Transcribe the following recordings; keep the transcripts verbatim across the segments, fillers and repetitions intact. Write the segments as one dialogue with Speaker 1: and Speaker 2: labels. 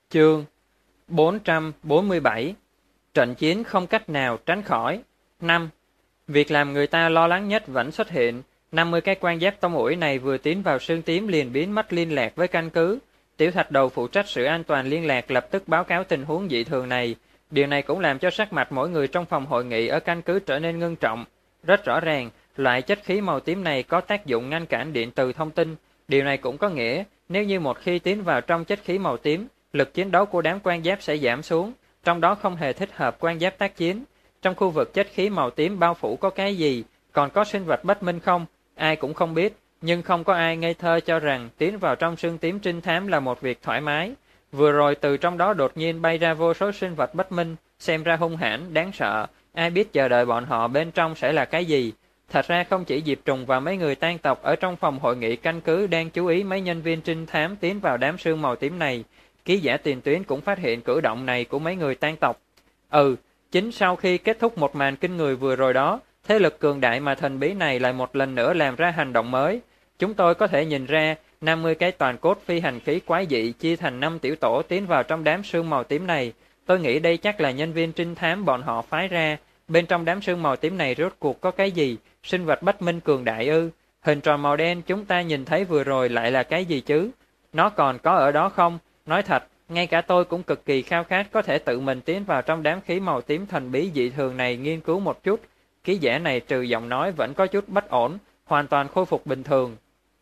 Speaker 1: Chương bốn trăm bốn mươi bảy. Trận chiến không cách nào tránh khỏi. Năm. Việc làm người ta lo lắng nhất vẫn xuất hiện. năm mươi cái quan giáp tông ủi này vừa tiến vào sương tím liền biến mất liên lạc với căn cứ. Tiểu Thạch Đầu phụ trách sự an toàn liên lạc lập tức báo cáo tình huống dị thường này. Điều này cũng làm cho sắc mặt mỗi người trong phòng hội nghị ở căn cứ trở nên ngưng trọng. Rất rõ ràng, loại chất khí màu tím này có tác dụng ngăn cản điện từ thông tin. Điều này cũng có nghĩa, nếu như một khi tiến vào trong chất khí màu tím, lực chiến đấu của đám quan giáp sẽ giảm xuống, trong đó không hề thích hợp quan giáp tác chiến. Trong khu vực chất khí màu tím bao phủ có cái gì, còn có sinh vật bất minh không? Ai cũng không biết, nhưng không có ai ngây thơ cho rằng tiến vào trong sương tím trinh thám là một việc thoải mái. Vừa rồi từ trong đó đột nhiên bay ra vô số sinh vật bất minh, xem ra hung hãn, đáng sợ, ai biết chờ đợi bọn họ bên trong sẽ là cái gì. Thật ra không chỉ Diệp Trùng và mấy người tang tộc ở trong phòng hội nghị căn cứ đang chú ý mấy nhân viên trinh thám tiến vào đám sương màu tím này, ký giả tiền tuyến cũng phát hiện cử động này của mấy người tang tộc. Ừ, chính sau khi kết thúc một màn kinh người vừa rồi đó, thế lực cường đại mà thần bí này lại một lần nữa làm ra hành động mới. Chúng tôi có thể nhìn ra năm mươi cái toàn cốt phi hành khí quái dị chia thành năm tiểu tổ tiến vào trong đám sương màu tím này. Tôi nghĩ đây chắc là nhân viên trinh thám bọn họ phái ra. Bên trong đám sương màu tím này rốt cuộc có cái gì? Sinh vật bất minh cường đại ư? Hình tròn màu đen chúng ta nhìn thấy vừa rồi lại là cái gì chứ? Nó còn có ở đó không? Nói thật, ngay cả tôi cũng cực kỳ khao khát có thể tự mình tiến vào trong đám khí màu tím thần bí dị thường này nghiên cứu một chút. Ký giả này trừ giọng nói vẫn có chút bất ổn, hoàn toàn khôi phục bình thường.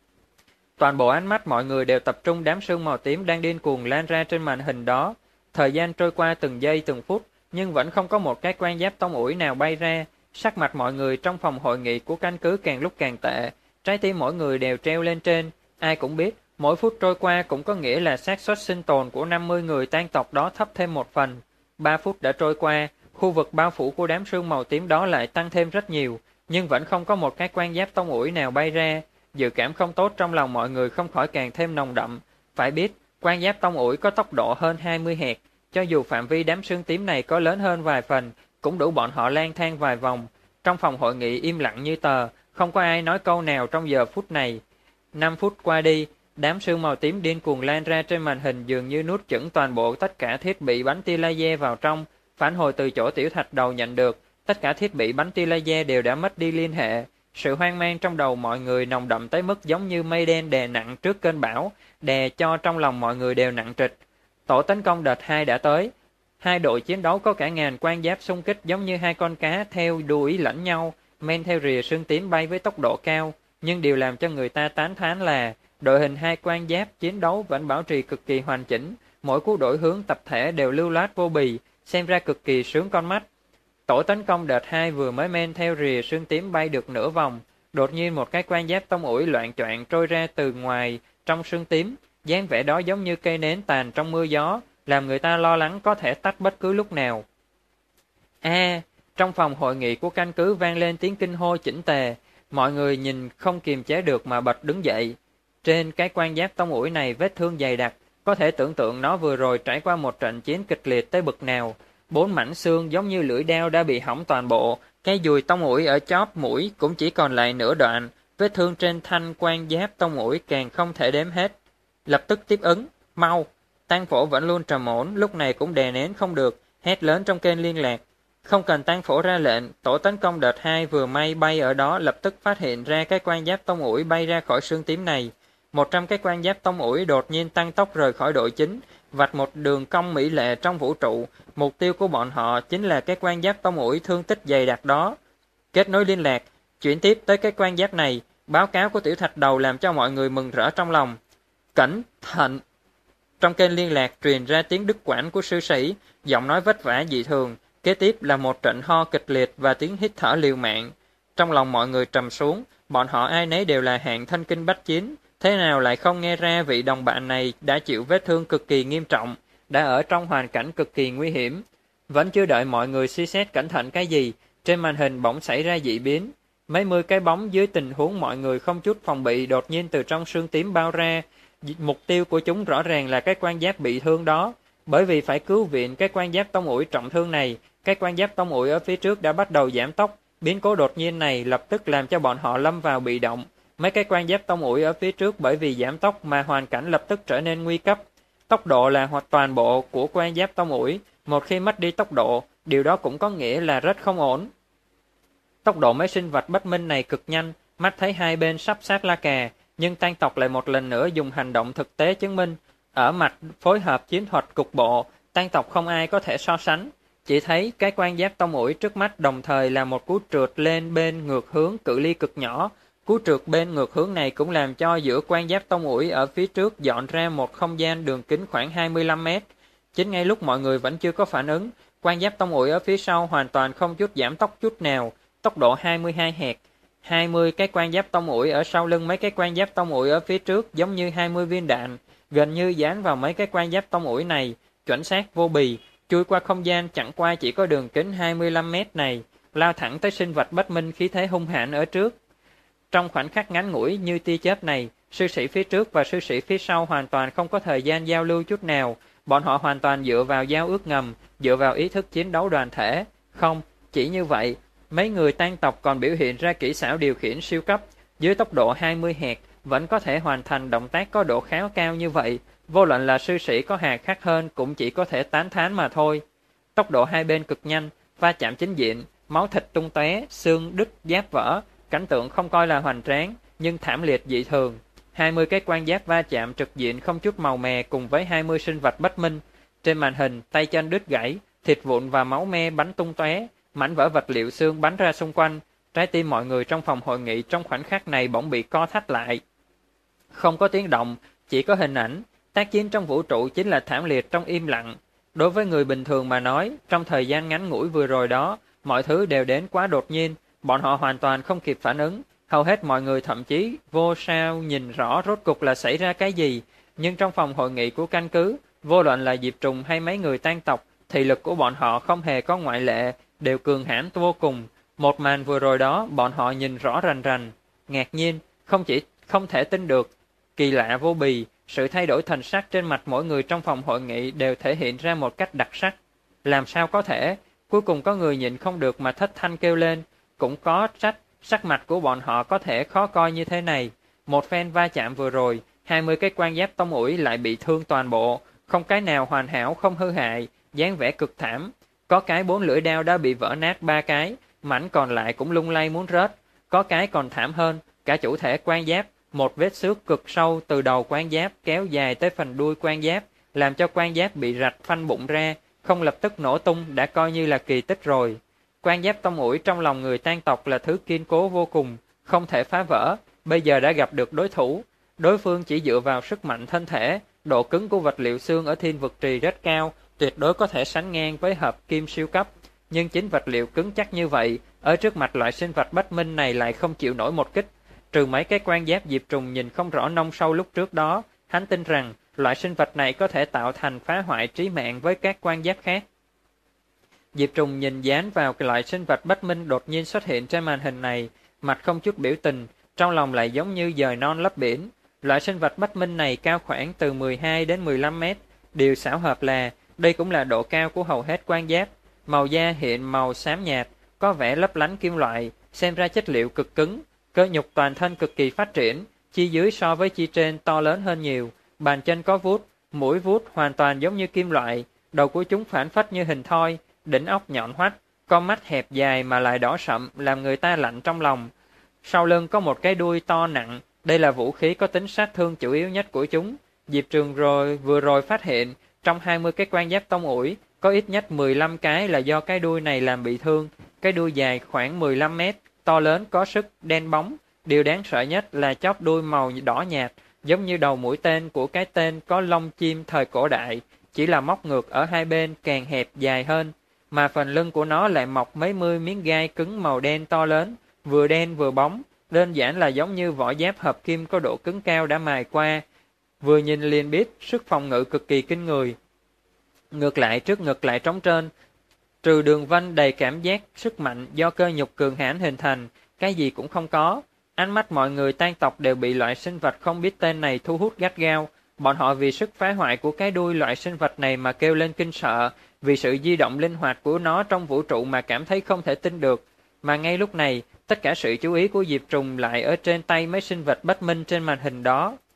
Speaker 1: Toàn bộ ánh mắt mọi người đều tập trung đám sương màu tím đang điên cuồng lan ra trên màn hình đó. Thời gian trôi qua từng giây từng phút, nhưng vẫn không có một cái quan giáp tông ủi nào bay ra. Sắc mặt mọi người trong phòng hội nghị của căn cứ càng lúc càng tệ, trái tim mỗi người đều treo lên trên. Ai cũng biết, mỗi phút trôi qua cũng có nghĩa là xác suất sinh tồn của năm mươi người tang tộc đó thấp thêm một phần. Ba phút đã trôi qua, khu vực bao phủ của đám sương màu tím đó lại tăng thêm rất nhiều, nhưng vẫn không có một cái quan giáp tông ủi nào bay ra. Dự cảm không tốt trong lòng mọi người không khỏi càng thêm nồng đậm. Phải biết, quan giáp tông ủi có tốc độ hơn hai mươi hạt, cho dù phạm vi đám sương tím này có lớn hơn vài phần, cũng đủ bọn họ lang thang vài vòng. Trong phòng hội nghị im lặng như tờ, không có ai nói câu nào trong giờ phút này. Năm phút qua đi, đám sương màu tím điên cuồng lan ra trên màn hình dường như nuốt chửng toàn bộ tất cả thiết bị bắn tia laser vào trong. Phản hồi từ chỗ Tiểu Thạch Đầu nhận được, tất cả thiết bị bắn tia laser đều đã mất đi liên hệ. Sự hoang mang trong đầu mọi người nồng đậm tới mức giống như mây đen đè nặng trước cơn bão, đè cho trong lòng mọi người đều nặng trịch. Tổ tấn công đợt hai đã tới. Hai đội chiến đấu có cả ngàn quan giáp xung kích giống như hai con cá theo đuổi lẫn nhau, men theo rìa sương tím bay với tốc độ cao. Nhưng điều làm cho người ta tán thán là đội hình hai quan giáp chiến đấu vẫn bảo trì cực kỳ hoàn chỉnh, mỗi cú đổi hướng tập thể đều lưu loát vô bì, xem ra cực kỳ sướng con mắt. Tổ tấn công đợt hai vừa mới men theo rìa sương tím bay được nửa vòng, đột nhiên một cái quan giáp tông ủi loạn choạng trôi ra từ ngoài trong sương tím, dáng vẻ đó giống như cây nến tàn trong mưa gió, làm người ta lo lắng có thể tách bất cứ lúc nào. A, à, trong phòng hội nghị của căn cứ vang lên tiếng kinh hô chỉnh tề, mọi người nhìn không kiềm chế được mà bật đứng dậy. Trên cái quan giáp tông ủi này vết thương dày đặc, có thể tưởng tượng nó vừa rồi trải qua một trận chiến kịch liệt tới bực nào. Bốn mảnh xương giống như lưỡi dao đã bị hỏng toàn bộ, cái dùi tông ủi ở chóp mũi cũng chỉ còn lại nửa đoạn, vết thương trên thanh quan giáp tông ủi càng không thể đếm hết. Lập tức tiếp ứng, mau! Tang Phổ vẫn luôn trầm ổn, lúc này cũng đè nén không được, hét lớn trong kênh liên lạc. Không cần Tang Phổ ra lệnh, tổ tấn công đợt hai vừa may bay ở đó lập tức phát hiện ra cái quan giáp tông ủi bay ra khỏi sương tím này. Một trăm cái quan giáp tông ủi đột nhiên tăng tốc rời khỏi đội chính, vạch một đường cong mỹ lệ trong vũ trụ. Mục tiêu của bọn họ chính là cái quan giáp tông ủi thương tích dày đặc đó. Kết nối liên lạc, chuyển tiếp tới cái quan giáp này, báo cáo của Tiểu Thạch Đầu làm cho mọi người mừng rỡ trong lòng. Cẩn thận! Trong kênh liên lạc truyền ra tiếng đứt quãng của sư sĩ, giọng nói vất vả dị thường, kế tiếp là một trận ho kịch liệt và tiếng hít thở liều mạng. Trong lòng mọi người trầm xuống, bọn họ ai nấy đều là hạng thân kinh bách chiến, thế nào lại không nghe ra vị đồng bạn này đã chịu vết thương cực kỳ nghiêm trọng, đã ở trong hoàn cảnh cực kỳ nguy hiểm. Vẫn chưa đợi mọi người suy xét cẩn thận cái gì, trên màn hình bỗng xảy ra dị biến. Mấy mươi cái bóng dưới tình huống mọi người không chút phòng bị đột nhiên từ trong sương tím bao ra. Mục tiêu của chúng rõ ràng là cái quan giáp bị thương đó, bởi vì phải cứu viện cái quan giáp tông ủi trọng thương này. Cái quan giáp tông ủi ở phía trước đã bắt đầu giảm tốc, biến cố đột nhiên này lập tức làm cho bọn họ lâm vào bị động. Mấy cái quan giáp tông ủi ở phía trước bởi vì giảm tốc mà hoàn cảnh lập tức trở nên nguy cấp. Tốc độ là hoặc toàn bộ của quan giáp tông ủi. Một khi mất đi tốc độ, điều đó cũng có nghĩa là rất không ổn. Tốc độ mấy sinh vật bất minh này cực nhanh, mắt thấy hai bên sắp sát la cà, nhưng Tang tộc lại một lần nữa dùng hành động thực tế chứng minh. Ở mặt phối hợp chiến thuật cục bộ, Tang tộc không ai có thể so sánh. Chỉ thấy cái quan giáp tông ủi trước mắt đồng thời là một cú trượt lên bên ngược hướng cự ly cực nhỏ. Cú trượt bên ngược hướng này cũng làm cho giữa quan giáp tông ủi ở phía trước dọn ra một không gian đường kính khoảng hai mươi lăm mét. Chính ngay lúc mọi người vẫn chưa có phản ứng, quan giáp tông ủi ở phía sau hoàn toàn không chút giảm tốc chút nào, tốc độ hai mươi hai hẹt. hai mươi cái quan giáp tông ủi ở sau lưng mấy cái quan giáp tông ủi ở phía trước giống như hai mươi viên đạn, gần như dán vào mấy cái quan giáp tông ủi này, chuẩn xác vô bì, chui qua không gian chẳng qua chỉ có đường kính hai mươi lăm mét này, lao thẳng tới sinh vật bất minh khí thế hung hãn ở trước. Trong khoảnh khắc ngắn ngủi như tia chớp này, sư sĩ phía trước và sư sĩ phía sau hoàn toàn không có thời gian giao lưu chút nào, bọn họ hoàn toàn dựa vào giao ước ngầm, dựa vào ý thức chiến đấu đoàn thể. Không, chỉ như vậy, mấy người Tang tộc còn biểu hiện ra kỹ xảo điều khiển siêu cấp, dưới tốc độ hai mươi hẹt vẫn có thể hoàn thành động tác có độ khéo cao như vậy, vô luận là sư sĩ có hà khắc hơn cũng chỉ có thể tán thán mà thôi. Tốc độ hai bên cực nhanh, va chạm chính diện, máu thịt tung tóe, xương đứt, giáp vỡ, cảnh tượng không coi là hoành tráng, nhưng thảm liệt dị thường. hai mươi cái quan giáp va chạm trực diện không chút màu mè cùng với hai mươi sinh vật bất minh. Trên màn hình, tay chân đứt gãy, thịt vụn và máu me bắn tung tóe, mảnh vỡ vật liệu xương bắn ra xung quanh. Trái tim mọi người trong phòng hội nghị trong khoảnh khắc này bỗng bị co thắt lại. Không có tiếng động, chỉ có hình ảnh. Tác chiến trong vũ trụ chính là thảm liệt trong im lặng. Đối với người bình thường mà nói, trong thời gian ngắn ngủi vừa rồi đó, mọi thứ đều đến quá đột nhiên, bọn họ hoàn toàn không kịp phản ứng. Hầu hết mọi người thậm chí vô sao nhìn rõ rốt cục là xảy ra cái gì, nhưng trong phòng hội nghị của căn cứ, vô luận là Diệp Trùng hay mấy người Tang tộc, thị lực của bọn họ không hề có ngoại lệ, đều cường hãn vô cùng. Một màn vừa rồi đó, bọn họ nhìn rõ rành rành, ngạc nhiên, không chỉ không thể tin được, kỳ lạ vô bì, sự thay đổi thần sắc trên mặt mỗi người trong phòng hội nghị đều thể hiện ra một cách đặc sắc. Làm sao có thể? Cuối cùng có người nhịn không được mà thất thanh kêu lên, cũng có trách, sắc mặt của bọn họ có thể khó coi như thế này. Một phen va chạm vừa rồi, hai mươi cái quan giáp tông ủi lại bị thương toàn bộ, không cái nào hoàn hảo không hư hại, dáng vẻ cực thảm. Có cái bốn lưỡi đao đã bị vỡ nát ba cái, mảnh còn lại cũng lung lay muốn rớt. Có cái còn thảm hơn, cả chủ thể quan giáp, một vết xước cực sâu từ đầu quan giáp kéo dài tới phần đuôi quan giáp, làm cho quan giáp bị rạch phanh bụng ra, không lập tức nổ tung đã coi như là kỳ tích rồi. Quan giáp tông ủi trong lòng người Tang tộc là thứ kiên cố vô cùng, không thể phá vỡ, bây giờ đã gặp được đối thủ. Đối phương chỉ dựa vào sức mạnh thân thể, độ cứng của vật liệu xương ở thiên vực trì rất cao, tuyệt đối có thể sánh ngang với hợp kim siêu cấp. Nhưng chính vật liệu cứng chắc như vậy, ở trước mặt loại sinh vật bất minh này lại không chịu nổi một kích. Trừ mấy cái quan giáp Diệp Trùng nhìn không rõ nông sâu lúc trước đó, hắn tin rằng loại sinh vật này có thể tạo thành phá hoại trí mạng với các quan giáp khác. Diệp Trùng nhìn dán vào cái loại sinh vật bất minh đột nhiên xuất hiện trên màn hình này, mặt không chút biểu tình, trong lòng lại giống như dời non lấp biển. Loại sinh vật bất minh này cao khoảng từ mười hai đến mười lăm mét, điều xảo hợp là đây cũng là độ cao của hầu hết quan giáp. Màu da hiện màu xám nhạt, có vẻ lấp lánh kim loại, xem ra chất liệu cực cứng, cơ nhục toàn thân cực kỳ phát triển, chi dưới so với chi trên to lớn hơn nhiều, bàn chân có vuốt, mũi vuốt hoàn toàn giống như kim loại, đầu của chúng phản phất như hình thoi, đỉnh ốc nhọn hoắt, con mắt hẹp dài mà lại đỏ sậm làm người ta lạnh trong lòng. Sau lưng có một cái đuôi to nặng, đây là vũ khí có tính sát thương chủ yếu nhất của chúng. Diệp Trường rồi vừa rồi phát hiện, trong hai mươi cái quan giáp tông ủi, có ít nhất mười lăm cái là do cái đuôi này làm bị thương. Cái đuôi dài khoảng mười lăm mét, to lớn có sức, đen bóng. Điều đáng sợ nhất là chóp đuôi màu đỏ nhạt, giống như đầu mũi tên của cái tên có lông chim thời cổ đại, chỉ là móc ngược ở hai bên càng hẹp dài hơn, mà phần lưng của nó lại mọc mấy mươi miếng gai cứng màu đen to lớn, vừa đen vừa bóng, đơn giản là giống như vỏ giáp hợp kim có độ cứng cao đã mài qua. Vừa nhìn liền biết sức phòng ngự cực kỳ kinh người. Ngược lại trước ngực lại trống trơn, trừ đường vân đầy cảm giác sức mạnh do cơ nhục cường hãn hình thành, cái gì cũng không có. Ánh mắt mọi người Tang tộc đều bị loại sinh vật không biết tên này thu hút gắt gao. Bọn họ vì sức phá hoại của cái đuôi loại sinh vật này mà kêu lên kinh sợ, vì sự di động linh hoạt của nó trong vũ trụ mà cảm thấy không thể tin được. Mà ngay lúc này, tất cả sự chú ý của Diệp Trùng lại ở trên tay mấy sinh vật bất minh trên màn hình đó.